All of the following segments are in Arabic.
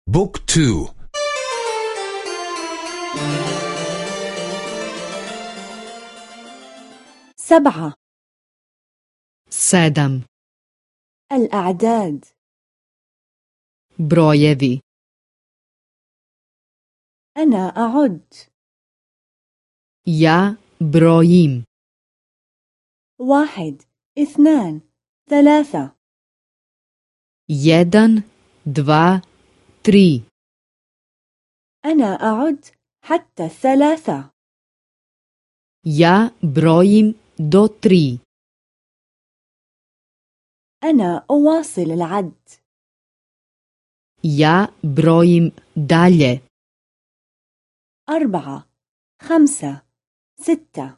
بوك تو. 7. sedam, الأعداد. brojevi, أنا أعد. ja brojim, 1 2 3. jedan, dva, tri, أنا أعد حتى 3. ja brojim do 3, أنا أواصل العد. ja brojim dalje, 4 5 6.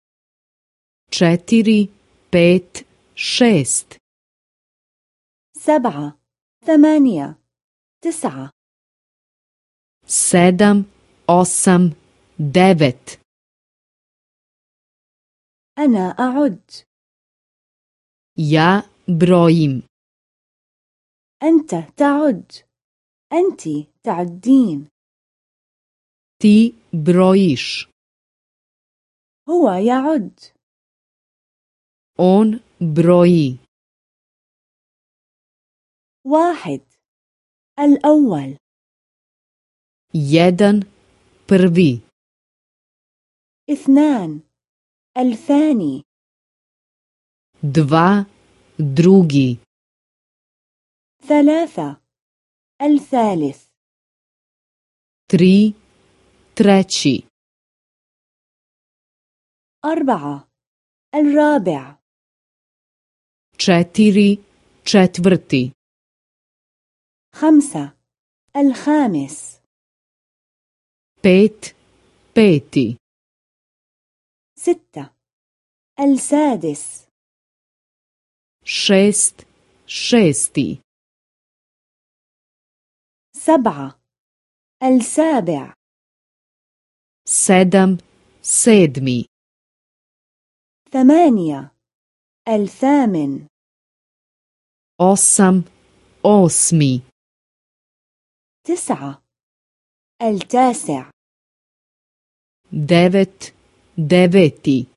4, 5, 6, 7 8 9. 7, 8, 9, أنا أعد. ja brojim, أنت تعد. أنت تعدين. ti brojiš, هو يعد. on broji, 1 الأول. jedan, prvi, 2 الثاني. 2, drugi, 3 الثالث. 3, treći, 4 الرابع. 4, četvrti, 5 الخامس. 5, peti, 6 السادس. 6, šesti, 7 السابع. 7, sedmi, 8 الثامن. 8, osmi, 9 التاسع. 9, deveti,